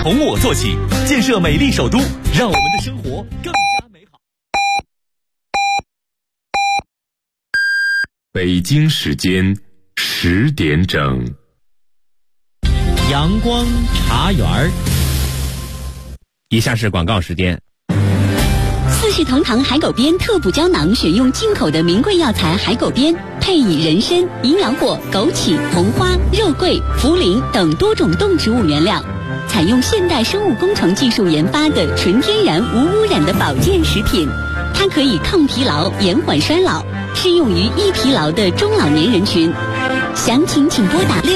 从我做起，建设美丽首都，让我们的生活更加美好。 北京时间10点整， 阳光茶园。以下是广告时间。 四世同堂海狗鞭特补胶囊，选用进口的名贵药材海狗鞭，配以人参、银耳果、枸杞、红花、肉桂、茯苓等多种动植物原料，采用现代生物工程技术研发的纯天然无污染的保健食品。它可以抗疲劳、延缓衰老，适用于易疲劳的中老年人群。详情请拨打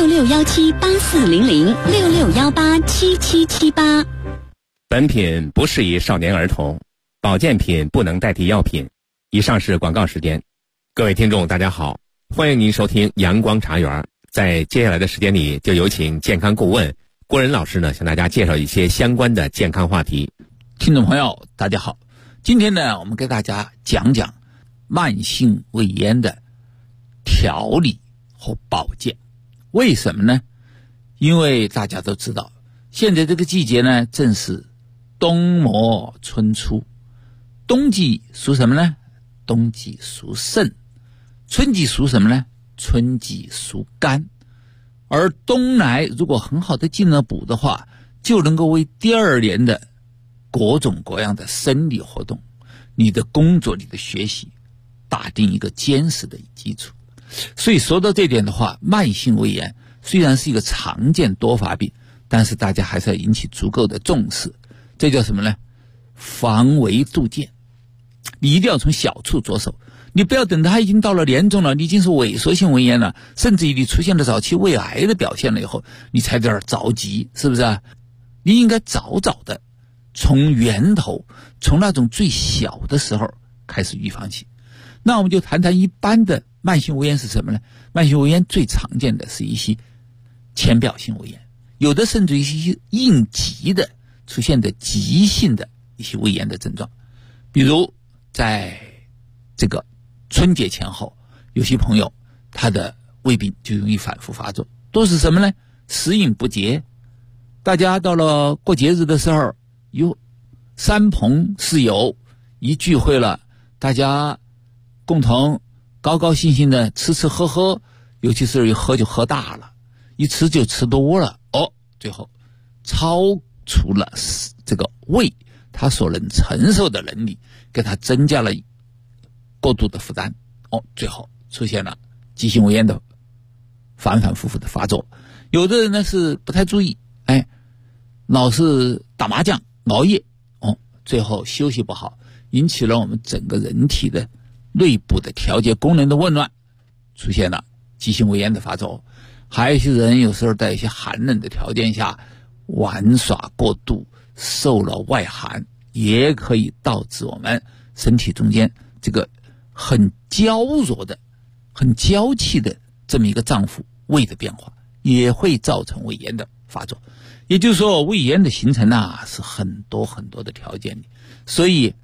6617840066187778。 本品不适宜少年儿童，保健品不能代替药品。以上是广告时间。各位听众大家好，欢迎您收听阳光茶园。在接下来的时间里，就有请健康顾问郭仁老师呢，向大家介绍一些相关的健康话题。 听众朋友大家好，今天呢，我们给大家讲讲慢性胃炎的调理和保健。为什么呢？因为大家都知道，现在这个季节呢，正是冬末春初。冬季属什么呢？冬季属肾。春季属什么呢？春季属肝。而冬来如果很好的进了补的话，就能够为第二年的各种各样的生理活动，你的工作、你的学习打定一个坚实的基础。所以说到这点的话，慢性胃炎虽然是一个常见多发病，但是大家还是要引起足够的重视。这叫什么呢？防微杜渐。你一定要从小处着手，你不要等它已经到了严重了，你已经是萎缩性胃炎了，甚至于你出现了早期胃癌的表现了以后，你才在这儿着急，是不是啊？你应该早早的从源头，从那种最小的时候开始预防起。那我们就谈谈一般的慢性胃炎是什么呢？慢性胃炎最常见的是一些浅表性胃炎，有的甚至于一些应急的出现的急性的一些胃炎的症状。比如在这个春节前后，有些朋友他的胃病就容易反复发作，都是什么呢？食饮不节。大家到了过节日的时候，有三朋四友一聚会了，大家共同高高兴兴的吃吃喝喝，尤其是一喝就喝大了，一吃就吃多了，最后超出了这个胃它所能承受的能力，给它增加了过度的负担，最后出现了急性胃炎的反反复复的发作。有的人呢是不太注意，老是打麻将熬夜，最后休息不好，引起了我们整个人体的内部的调节功能的紊乱，出现了急性胃炎的发作。还有一些人有时候在一些寒冷的条件下玩耍过度，受了外寒，也可以导致我们身体中间这个很娇弱的、很娇气的这么一个脏腑胃的变化，也会造成胃炎的发作。也就是说，胃炎的形成是很多很多的条件的，所以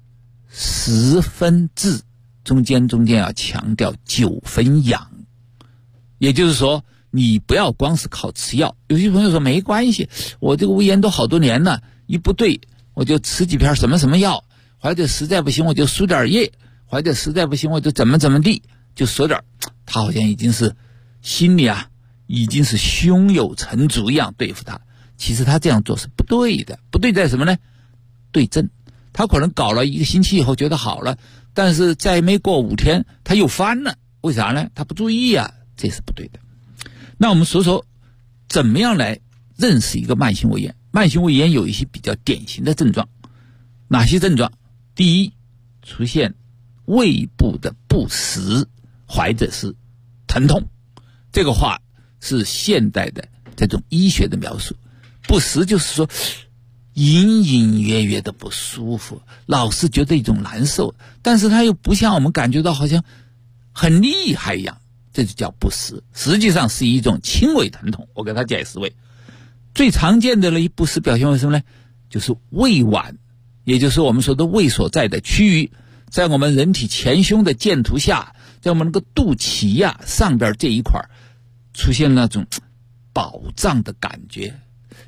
10分治中间要强调9分养。也就是说，你不要光是靠吃药。有些朋友说没关系，我这个胃炎都好多年了，一不对我就吃几片什么什么药，或者实在不行我就输点液，或者实在不行我就怎么地，就说点，他好像已经是心里已经是胸有成竹一样对付他。其实他这样做是不对的。不对在什么呢？对症。他可能搞了1个星期以后觉得好了，但是再没过5天他又翻了，为啥呢？他不注意这是不对的。那我们说说怎么样来认识一个慢性胃炎。慢性胃炎有一些比较典型的症状。哪些症状？第一，出现胃部的不食或者是疼痛。这个话是现代的这种医学的描述。不食就是说隐隐约约的不舒服，老是觉得一种难受，但是它又不像我们感觉到好像很厉害一样，这就叫不食。实际上是一种轻微疼痛。我给它解释为最常见的一不食表现为什么呢？就是胃脘，也就是我们说的胃所在的区域，在我们人体前胸的剑突下，在我们那个肚脐上边这一块出现那种饱胀的感觉，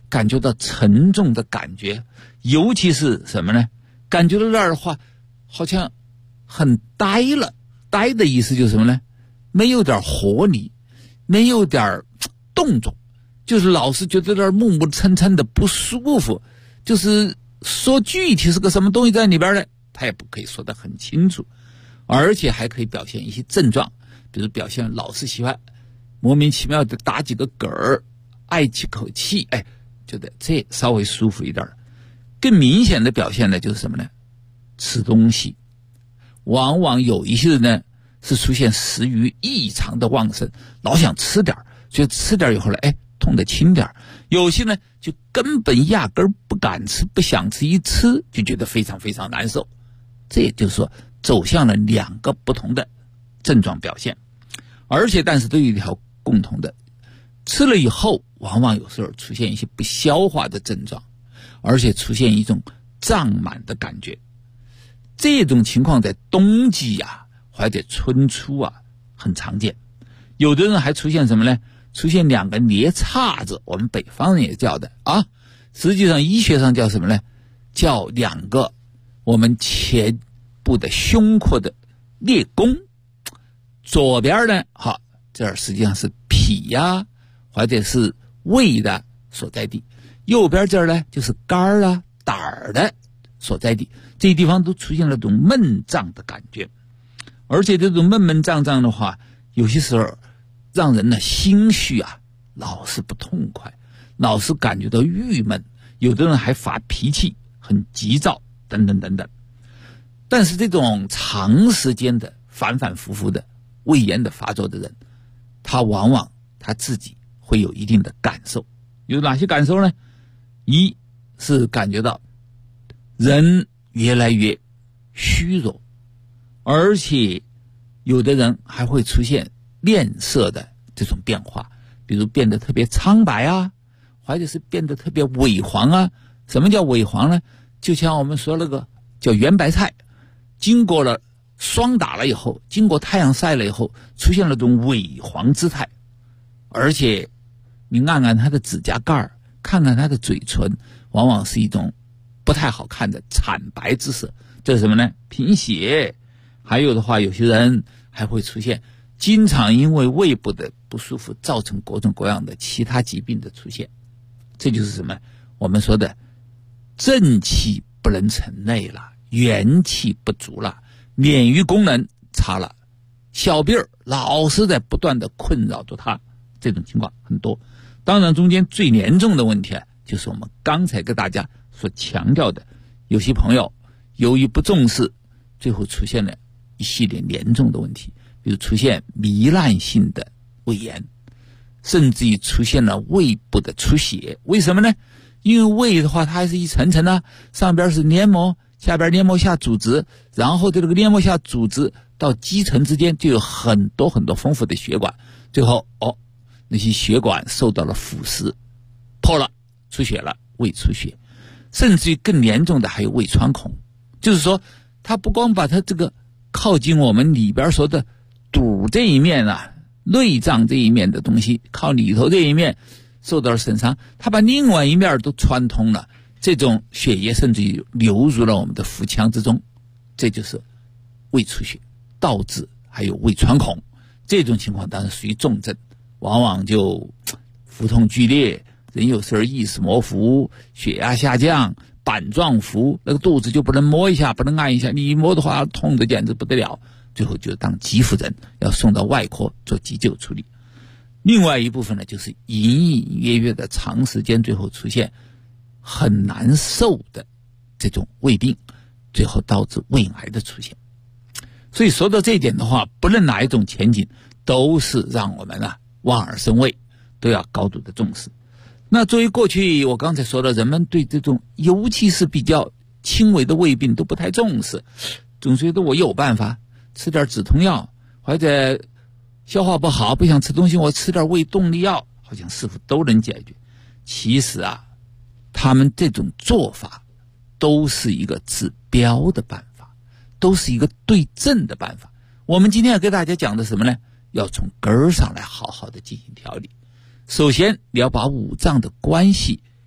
感觉到沉重的感觉，尤其是什么呢？感觉到那儿的话好像很呆了，呆的意思就是什么呢？没有点活力，没有点动作，就是老是觉得那儿木木沉沉的不舒服，就是说具体是个什么东西在里边呢，他也不可以说得很清楚，而且还可以表现一些症状，比如表现老是喜欢莫名其妙的打几个嗝儿，爱几口气，觉得这稍微舒服一点。更明显的表现呢就是什么呢？吃东西，往往有一些人呢是出现食欲异常的旺盛，老想吃点，所以吃点以后呢，痛得轻点。有些呢就根本压根不敢吃，不想吃，一吃就觉得非常非常难受。这也就是说走向了两个不同的症状表现，而且但是都有一条共同的，吃了以后往往有时候出现一些不消化的症状，而且出现一种胀满的感觉。这种情况在冬季或者春初很常见。有的人还出现什么呢？出现两个裂叉子，我们北方人也叫的实际上医学上叫什么呢？叫两个我们前部的胸廓的裂弓。左边呢这儿实际上是脾或者是胃的所在地，右边这儿呢就是肝胆儿的所在地，这些地方都出现了这种闷胀的感觉。而且这种闷胀的话，有些时候让人呢心绪老是不痛快，老是感觉到郁闷，有的人还发脾气，很急躁等等等等。但是这种长时间的反反复复的胃炎的发作的人，他往往他自己会有一定的感受。有哪些感受呢？一是感觉到人越来越虚弱，而且有的人还会出现面色的这种变化，比如变得特别苍白或者是变得特别萎黄什么叫萎黄呢？就像我们说那个叫圆白菜，经过了霜打了以后，经过太阳晒了以后，出现了这种萎黄姿态。而且你按按它的指甲盖，看看它的嘴唇，往往是一种不太好看的惨白之色。这是什么呢？贫血。还有的话，有些人还会出现经常因为胃部的不舒服造成各种各样的其他疾病的出现。这就是什么？我们说的正气不能成内了，元气不足了，免疫功能差了，小病老是在不断的困扰着他，这种情况很多。当然中间最严重的问题就是我们刚才跟大家所强调的，有些朋友由于不重视，最后出现了一系列严重的问题，比如出现糜烂性的胃炎，甚至于出现了胃部的出血。为什么呢？因为胃的话它还是一层层上边是黏膜，下边黏膜下组织，然后这个黏膜下组织到肌层之间就有很多很多丰富的血管，最后那些血管受到了腐蚀，破了，出血了，胃出血。甚至于更严重的还有胃穿孔，就是说它不光把它这个靠近我们里边说的肚这一面内脏这一面的东西，靠里头这一面受到了损伤，它把另外一面都穿通了，这种血液甚至于流入了我们的腹腔之中，这就是胃出血，导致还有胃穿孔。这种情况当然属于重症，往往就腹痛剧烈，人有时候意识模糊，血压下降，板状浮，那个肚子就不能摸一下，不能按一下，你一摸的话痛得简直不得了，最后就当急妇人，要送到外科做急救处理。另外一部分呢，就是隐隐约约的长时间，最后出现很难受的这种胃病，最后导致胃癌的出现。所以说到这一点的话，不论哪一种前景，都是让我们望而生畏，都要高度的重视。那作为过去我刚才说的，人们对这种尤其是比较轻微的胃病都不太重视，总觉得我有办法吃点止痛药，或者消化不好不想吃东西，我吃点胃动力药，好像似乎都能解决。其实他们这种做法都是一个治标的办法，都是一个对症的办法。我们今天要给大家讲的什么呢？要从根儿上来好好的进行调理。首先你要把五脏的关系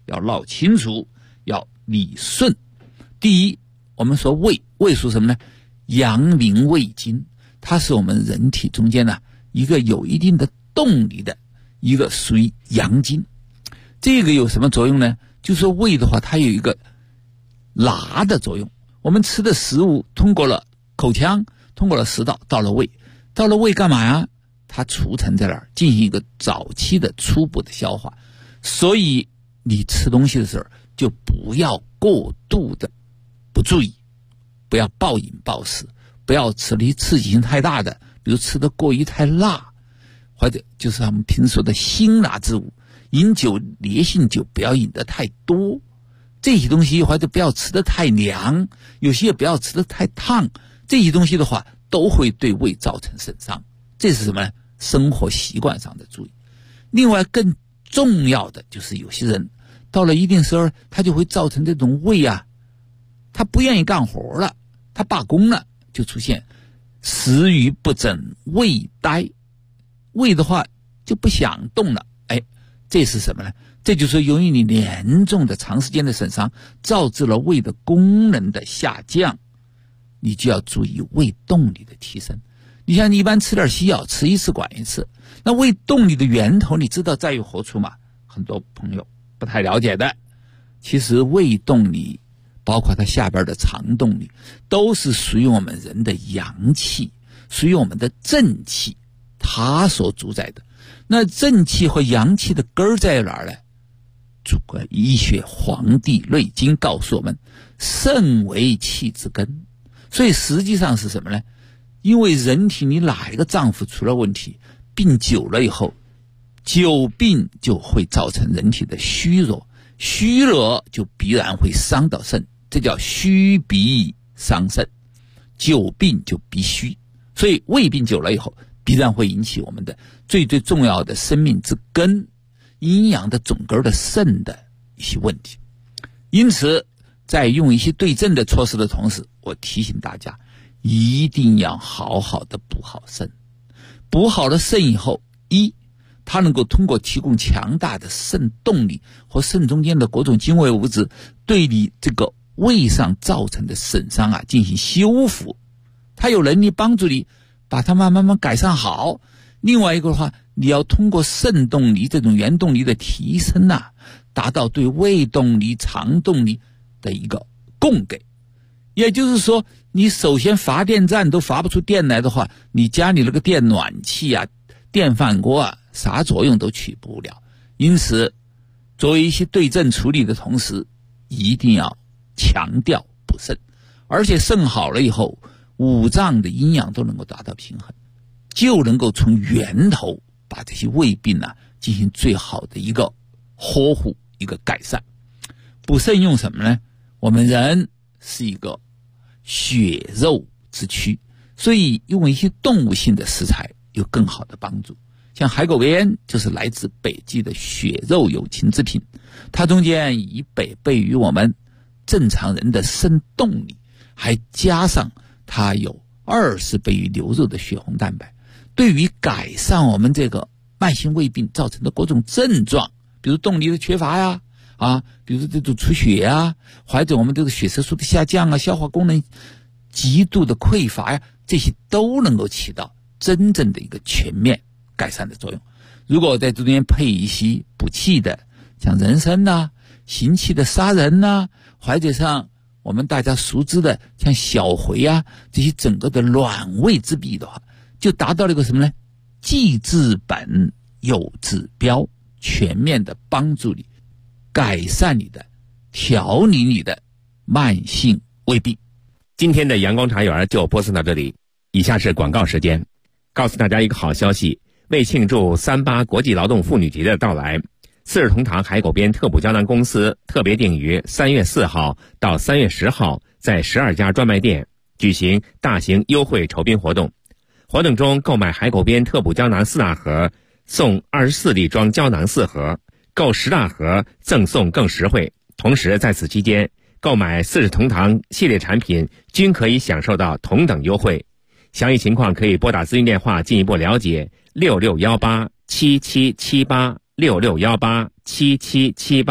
要闹清楚，要理顺。第一，我们说胃属什么呢？阳明胃经，它是我们人体中间呢一个有一定的动力的一个属于阳经。这个有什么作用呢？就说胃的话，它有一个拿的作用。我们吃的食物通过了口腔，通过了食道，到了胃，到了胃干嘛呀？它储存在那儿，进行一个早期的初步的消化。所以你吃东西的时候就不要过度的不注意，不要暴饮暴食，不要吃离刺激性太大的，比如吃的过于太辣，或者就是他们平时说的辛辣之物。饮酒烈性酒不要饮得太多，这些东西或者不要吃得太凉，有些也不要吃得太烫，这些东西的话都会对胃造成损伤。这是什么呢？生活习惯上的注意。另外更重要的就是有些人到了一定时候，他就会造成这种胃啊，他不愿意干活了，他罢工了，就出现食欲不振、胃呆，胃的话就不想动了。这是什么呢？这就是由于你严重的长时间的损伤，导致了胃的功能的下降，你就要注意胃动力的提升。你像你一般吃点西药，吃一次管一次，那胃动力的源头你知道在于何处吗？很多朋友不太了解的。其实胃动力包括它下边的肠动力都是属于我们人的阳气，属于我们的正气，它所主宰的。那正气和阳气的根儿在哪儿呢？中国医学《黄帝内经》告诉我们，肾为气之根。所以实际上是什么呢？因为人体你哪一个脏腑出了问题，病久了以后，久病就会造成人体的虚弱，虚弱就必然会伤到肾，这叫虚必伤肾，久病就必虚。所以胃病久了以后，必然会引起我们的最重要的生命之根、阴阳的总根的肾的一些问题。因此在用一些对症的措施的同时，我提醒大家一定要好好的补好肾。补好了肾以后，一，它能够通过提供强大的肾动力和肾中间的各种精微物质，对你这个胃上造成的损伤啊进行修复，它有能力帮助你把它慢慢改善好。另外一个的话，你要通过肾动力这种原动力的提升啊，达到对胃动力、肠动力的一个供给。也就是说，你首先发电站都发不出电来的话，你家里那个电暖气啊、电饭锅啊，啥作用都起不了。因此作为一些对症处理的同时，一定要强调补肾，而且肾好了以后，五脏的阴阳都能够达到平衡，就能够从源头把这些胃病啊进行最好的一个呵护、一个改善。补肾用什么呢？我们人是一个血肉之躯，所以用一些动物性的食材有更好的帮助。像海狗鞭就是来自北极的血肉有情之品，它中间以北倍于我们正常人的肾动力，还加上它有20倍于牛肉的血红蛋白，对于改善我们这个慢性胃病造成的各种症状，比如动力的缺乏呀，比如这种出血啊，或者我们这个血色素的下降啊，消化功能极度的匮乏呀，这些都能够起到真正的一个全面改善的作用。如果在中间配一些补气的，像人参啊、行气的砂仁啊，或者像我们大家熟知的像小茴啊，这些整个的暖胃之弊的话，就达到了一个什么呢？既治本又治标，全面的帮助你改善你的、调理你的慢性胃病。 今天的阳光茶园就播送到这里，以下是广告时间。告诉大家一个好消息，为庆祝38国际劳动妇女节的到来，四世同堂海狗鞭特补胶囊公司特别定于3月4号到3月10号在12家专卖店举行大型优惠酬宾活动。活动中购买海狗鞭特补胶囊4大盒送24粒装胶囊4盒，购10大盒赠送更实惠。同时在此期间购买四世同堂系列产品均可以享受到同等优惠。详细情况可以拨打咨询电话进一步了解，6618-7778 6618-7778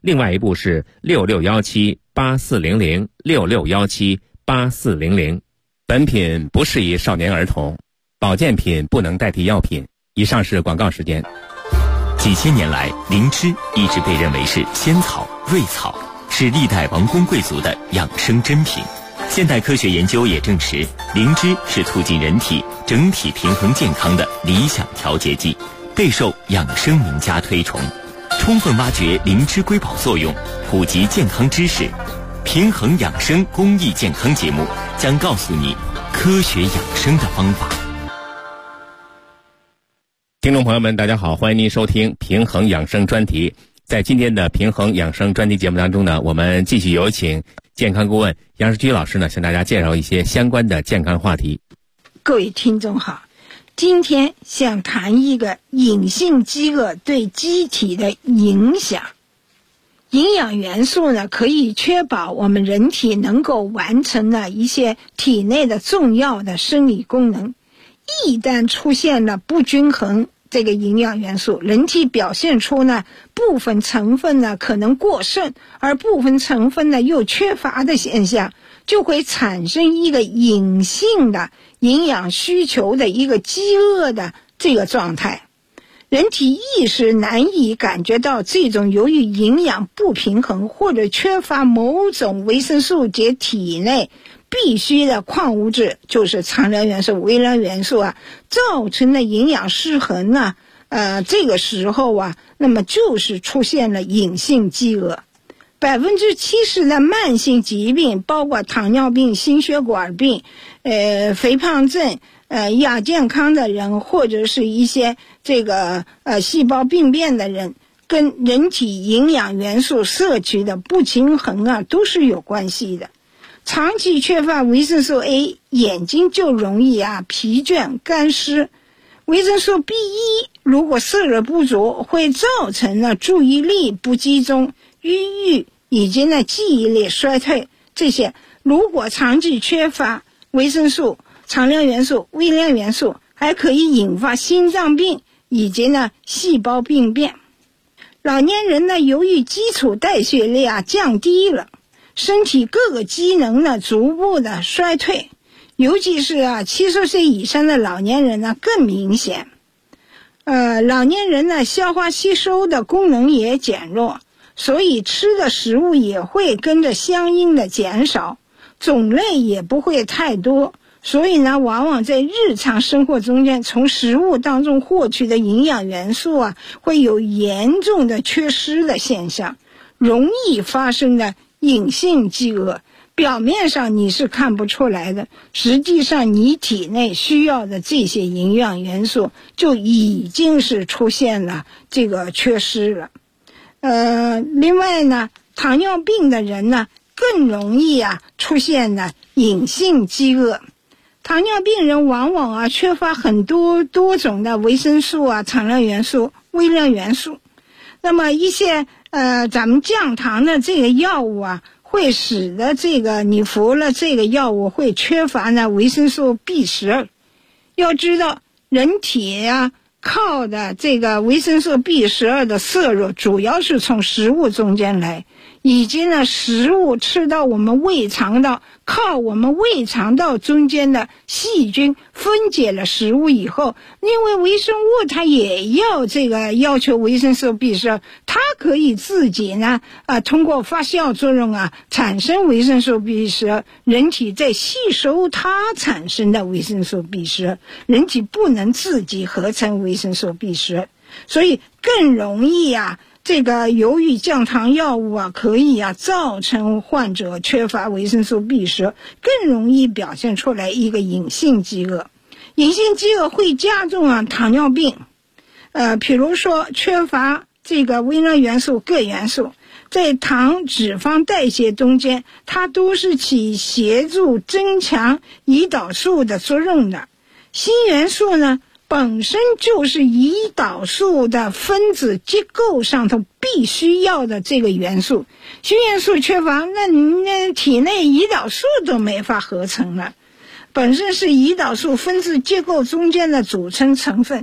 另外一部是66178400，66178400。本品不适宜少年儿童，保健品不能代替药品。以上是广告时间。 几千年来，灵芝一直被认为是仙草、瑞草，是历代王公贵族的养生珍品。现代科学研究也证实，灵芝是促进人体整体平衡健康的理想调节剂，备受养生名家推崇。充分挖掘灵芝瑰宝作用，普及健康知识，平衡养生公益健康节目将告诉你科学养生的方法。 听众朋友们，大家好，欢迎您收听平衡养生专题。在今天的平衡养生专题节目当中呢，我们继续有请健康顾问杨世居老师呢，向大家介绍一些相关的健康话题。 各位听众好，今天想谈一个隐性饥饿对机体的影响。营养元素呢，可以确保我们人体能够完成了一些体内的重要的生理功能。一旦出现了不均衡，这个营养元素，人体表现出呢部分成分呢可能过剩，而部分成分呢又缺乏的现象，就会产生一个隐性的营养需求的一个饥饿的这个状态。人体一时难以感觉到这种由于营养不平衡或者缺乏某种维生素及体内必须的矿物质，就是常量元素、微量元素啊，造成的营养失衡呢，这个时候啊，那么就是出现了隐性饥饿。70%的慢性疾病，包括糖尿病、心血管病、肥胖症、亚健康的人，或者是一些这个细胞病变的人，跟人体营养元素摄取的不均衡啊，都是有关系的。长期缺乏维生素 A， 眼睛就容易疲倦干湿。维生素 B1 如果摄入不足，会造成了注意力不集中、抑郁以及呢记忆力衰退。这些如果长期缺乏维生素、常量元素、微量元素，还可以引发心脏病以及呢细胞病变。老年人呢，由于基础代谢率降低了，身体各个机能呢逐步的衰退，尤其是70岁以上的老年人呢更明显。老年人呢消化吸收的功能也减弱，所以吃的食物也会跟着相应的减少，种类也不会太多，所以呢往往在日常生活中间从食物当中获取的营养元素会有严重的缺失的现象，容易发生的隐性饥饿。表面上你是看不出来的，实际上你体内需要的这些营养元素就已经是出现了这个缺失了。另外呢，糖尿病的人呢更容易出现了隐性饥饿。糖尿病人往往缺乏很多种的维生素常量元素、微量元素。那么一些咱们降糖的这个药物会使得这个你服了这个药物会缺乏呢维生素 B12。要知道人体靠的这个维生素 B12 的摄入主要是从食物中间来，以及呢食物吃到我们胃肠道，靠我们胃肠道中间的细菌分解了食物以后，因为微生物它也要要求维生素 B12， 它可以自己呢通过发酵作用产生维生素 B12， 人体在吸收它产生的维生素 B12， 人体不能自己合成维生素 B12， 所以更容易这个由于降糖药物可以造成患者缺乏维生素 B12， 更容易表现出来一个隐性饥饿。隐性饥饿会加重糖尿病。比如说缺乏这个微量元素、铬元素，在糖脂肪代谢中间，它都是起协助增强胰岛素的作用的。锌元素呢本身就是胰岛素的分子结构上头必须要的这个元素，锌元素缺乏，那体内胰岛素都没法合成了，本身是胰岛素分子结构中间的组成成分。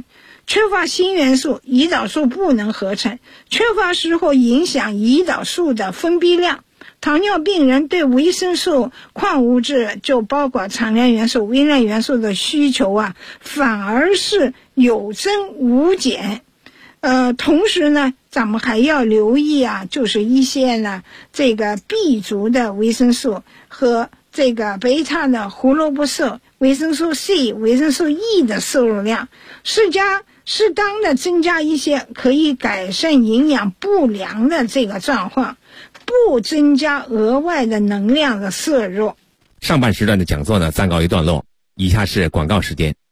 缺乏锌元素，胰岛素不能合成，缺乏时候影响胰岛素的分泌量。糖尿病人对维生素、矿物质，就包括常量元素、微量元素的需求反而是有增无减。同时呢，咱们还要留意就是一些呢这个 B 族的维生素和这个贝塔的胡萝卜素、维生素 C、维生素 E 的摄入量，适当的增加一些，可以改善营养不良的这个状况，不增加额外的能量的摄入。 上半时段的讲座呢暂告一段落，以下是广告时间。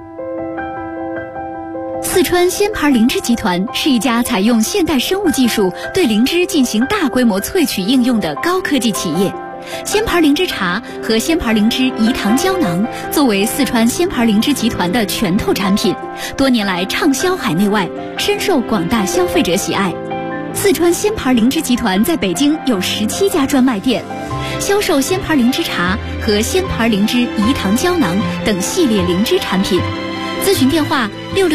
四川鲜牌灵芝集团是一家采用现代生物技术对灵芝进行大规模萃取应用的高科技企业。鲜牌灵芝茶和鲜牌灵芝饴糖胶囊作为四川鲜牌灵芝集团的拳头产品，多年来畅销海内外，深受广大消费者喜爱。四川鲜牌灵芝集团在北京有17家专卖店，销售鲜牌灵芝茶和鲜牌灵芝饴糖胶囊等系列灵芝产品。咨询电话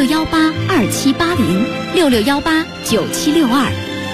6618278066189762。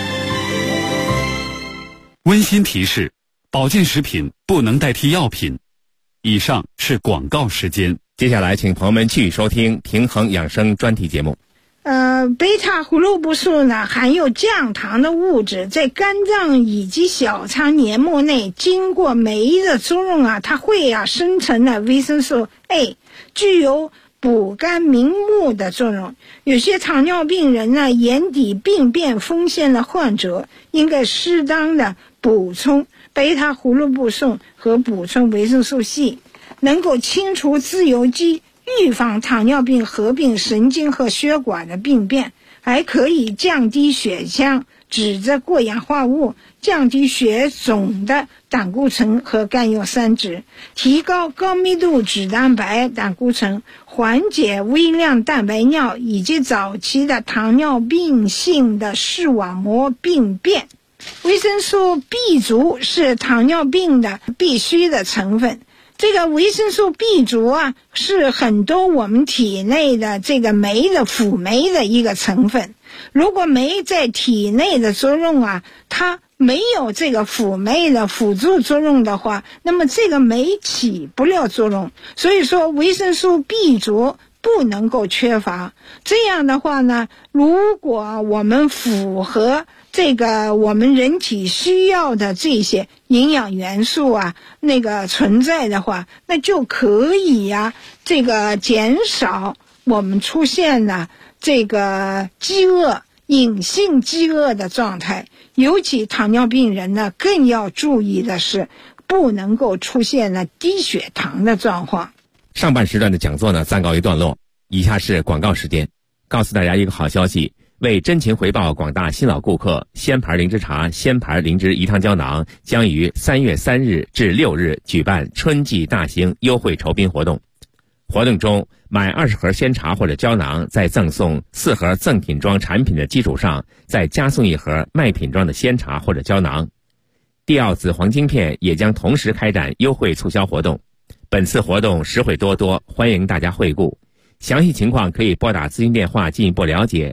温馨提示：保健食品不能代替药品。以上是广告时间。 接下来请朋友们继续收听平衡养生专题节目。 贝塔胡萝卜素呢含有降糖的物质，在肝脏以及小肠黏膜内经过酶的作用它会生成了维生素 A， 具有补肝明目的作用。有些糖尿病人呢，眼底病变风险的患者，应该适当的补充贝塔胡萝卜素和补充维生素 C， 能够清除自由基，预防糖尿病合并神经和血管的病变，还可以降低血浆脂质过氧化物，降低血总的胆固醇和甘油三酯，提高高密度脂蛋白胆固醇，缓解微量蛋白尿以及早期的糖尿病性的视网膜病变。维生素 B 族是糖尿病的必须的成分。这个维生素 B 族是很多我们体内的这个酶的辅酶的一个成分。如果酶在体内的作用它没有这个辅酶的辅助作用的话，那么这个酶起不了作用。所以说维生素 B 族不能够缺乏。这样的话呢，如果我们符合这个我们人体需要的这些营养元素那个存在的话，那就可以这个减少我们出现了这个饥饿、隐性饥饿的状态。尤其糖尿病人呢，更要注意的是不能够出现了低血糖的状况。 上半时段的讲座呢暂告一段落，以下是广告时间。告诉大家一个好消息，为真情回报广大新老顾客，鲜牌灵芝茶、鲜牌灵芝饴糖胶囊将于3月3日至6日举办春季大型优惠酬宾活动。活动中，买20盒鲜茶或者胶囊，在赠送4盒赠品装产品的基础上，再加送1盒卖品装的鲜茶或者胶囊。帝奥紫黄晶片也将同时开展优惠促销活动。本次活动实惠多多，欢迎大家惠顾。详细情况可以拨打咨询电话进一步了解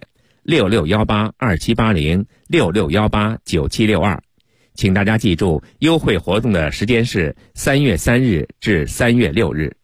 ，66182780，66189762。请大家记住，优惠活动的时间是3月3日至3月6日。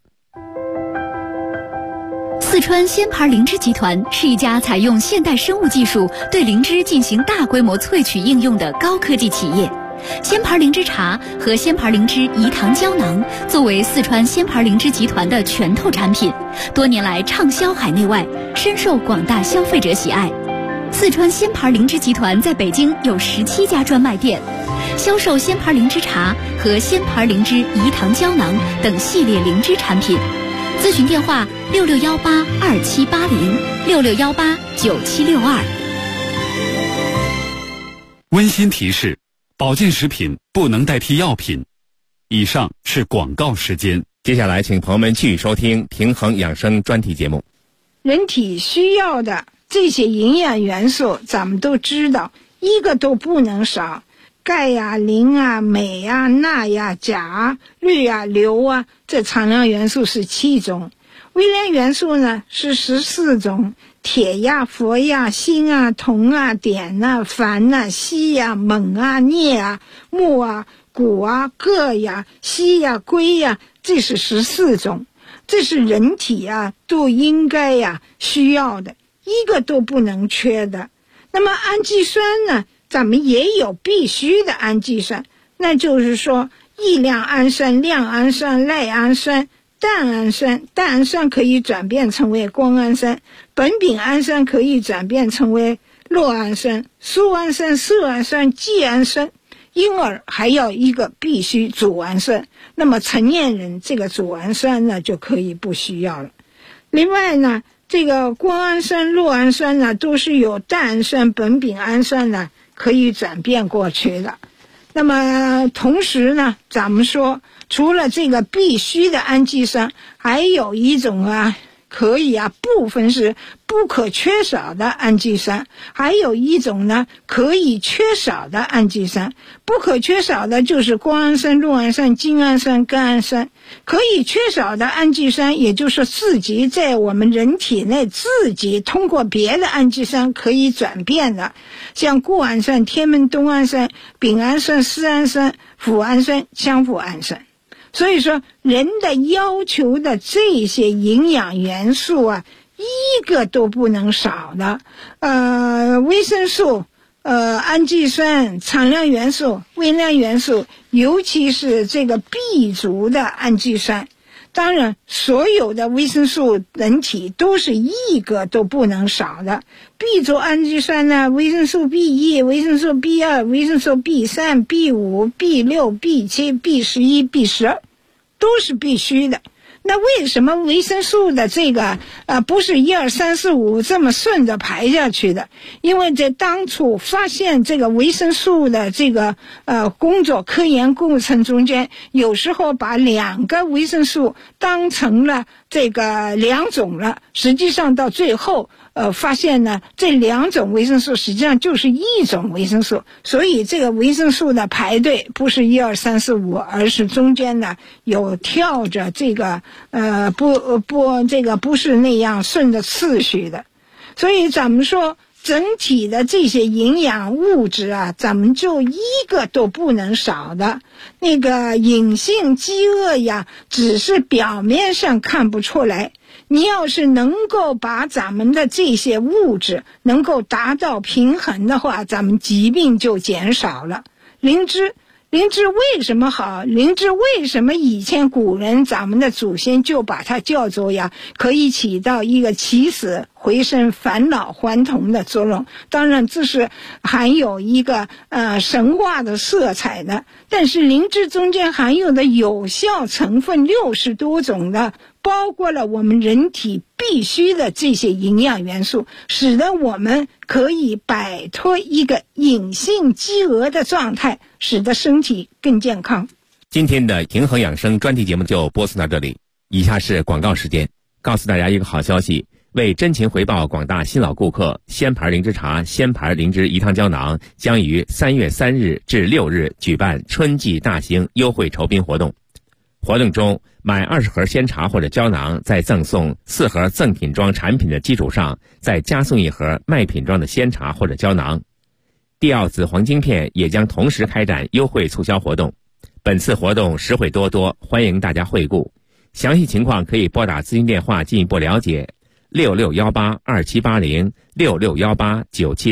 四川鲜牌灵芝集团是一家采用现代生物技术对灵芝进行大规模萃取应用的高科技企业。鲜牌灵芝茶和鲜牌灵芝饴糖胶囊作为四川鲜牌灵芝集团的拳头产品，多年来畅销海内外，深受广大消费者喜爱。四川鲜牌灵芝集团在北京有17家专卖店，销售鲜牌灵芝茶和鲜牌灵芝饴糖胶囊等系列灵芝产品。咨询电话66182780，66189762。 温馨提示：保健食品不能代替药品。以上是广告时间。 接下来请朋友们继续收听平衡养生专题节目。 人体需要的这些营养元素咱们都知道，一个都不能少。钙磷镁钠钾氯硫这常量元素是7种，微量元素呢是14种， 铁呀、佛呀、锌啊、铜啊、碘啊、钒啊、硒呀、锰啊、镍啊、钼啊、钴啊、铬呀、硒呀、硅呀，这是14种，这是人体啊都应该呀需要的，一个都不能缺的。那么氨基酸呢，咱们也有必须的氨基酸，那就是说异亮氨酸、亮氨酸、赖氨酸、氮氨酸，氮氨酸可以转变成为胱氨酸，苯丙氨酸可以转变成为酪氨酸、苏氨酸、色氨酸、季氨酸，婴儿还要一个必须组氨酸，那么成年人这个组氨酸呢就可以不需要了。另外呢，这个胱氨酸、酪氨酸呢都是由氮氨酸、苯丙氨酸呢可以转变过去的。那么同时呢，咱们说除了这个必须的氨基酸，还有一种啊可以啊部分是不可缺少的氨基酸，还有一种呢可以缺少的氨基酸。不可缺少的就是胱氨酸、酪氨酸、精氨酸、甘氨酸。可以缺少的氨基酸，也就是自己在我们人体内自己通过别的氨基酸可以转变的，像固氨酸、天门冬氨酸、丙氨酸、丝氨酸、脯氨酸、羟脯氨酸。所以说人的要求的这些营养元素啊，一个都不能少的。维生素、氨基酸、常量元素、微量元素，尤其是这个 B 族的氨基酸。当然所有的维生素人体都是一个都不能少的。 B 族氨基酸呢，维生素 B1、维生素 B2、维生素 B3、B5、B6、B7、B11、B12 都是必须的。那为什么维生素的这个不是1、2、3、4、5这么顺着排下去的？因为在当初发现这个维生素的这个工作科研过程中间，有时候把2个维生素当成了这个2种了，实际上到最后发现呢，这2种维生素实际上就是一种维生素，所以这个维生素的排队不是1、2、3、4、5，而是中间呢有跳着这个这个不是那样顺着次序的。所以咱们说整体的这些营养物质啊，咱们就一个都不能少的。那个隐性饥饿呀，只是表面上看不出来，你要是能够把咱们的这些物质能够达到平衡的话，咱们疾病就减少了。灵芝为什么好？灵芝为什么以前古人咱们的祖先就把它叫做呀，可以起到一个起死回生、返老还童的作用？当然这是含有一个神话的色彩的，但是灵芝中间含有的有效成分60多种的，包括了我们人体必须的这些营养元素，使得我们可以摆脱一个隐性饥饿的状态，使得身体更健康。 今天的平衡养生专题节目就播送到这里，以下是广告时间。告诉大家一个好消息，为真情回报广大新老顾客，仙牌灵芝茶、仙牌灵芝饴汤胶囊将于3月3日至6日举办春季大型优惠酬宾活动。活动中，买20盒鲜茶或者胶囊，再赠送4盒赠品装产品的基础上，再加送1盒卖品装的鲜茶或者胶囊。帝奥紫黄精片也将同时开展优惠促销活动。本次活动实惠多多，欢迎大家惠顾。详细情况可以拨打咨询电话进一步了解：66182780，661897。